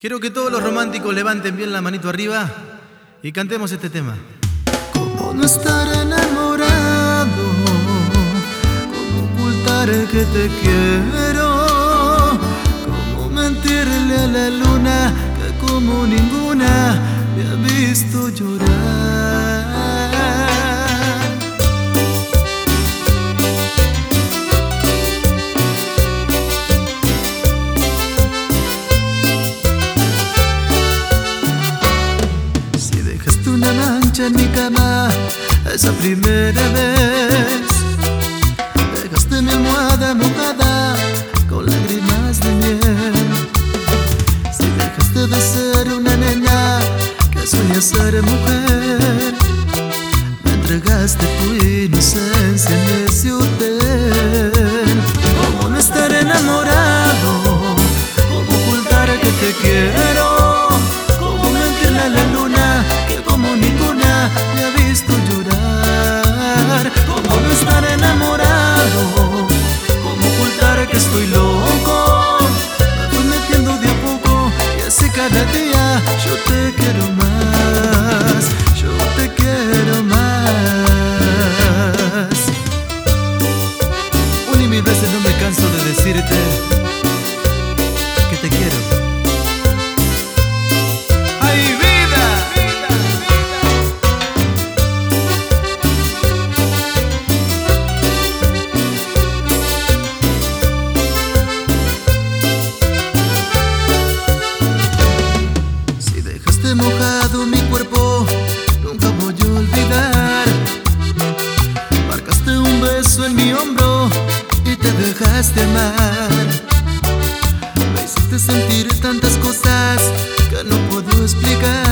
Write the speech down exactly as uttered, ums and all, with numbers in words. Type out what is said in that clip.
Quiero que todos los románticos levanten bien la manito arriba y cantemos este tema. ¿Cómo no estar enamorado? ¿Cómo ocultar que te quiero? ¿Cómo mentirle a la luna que como ninguna me ha visto llorar? Una mancha en mi cama, esa primera vez. Dejaste mi almohada mojada con lágrimas de miel. Si dejaste de ser una nena que sueña ser mujer, me entregaste tu inocencia en ese hotel. ¿Cómo no estar enamorado? ¿Cómo ocultar que te quiero? ¿Cómo mentirle a la luna que como ninguna me ha visto llorar? ¿Cómo no estar enamorado? ¿Cómo ocultar que estoy loco? Me voy metiendo de a poco y así cada día yo te quiero más, yo te quiero más. Una y mil veces no me canso de decirte que te quiero. Mojado mi cuerpo, nunca voy a olvidar. Marcaste un beso en mi hombro y te dejaste amar. Me hiciste sentir tantas cosas que no puedo explicar.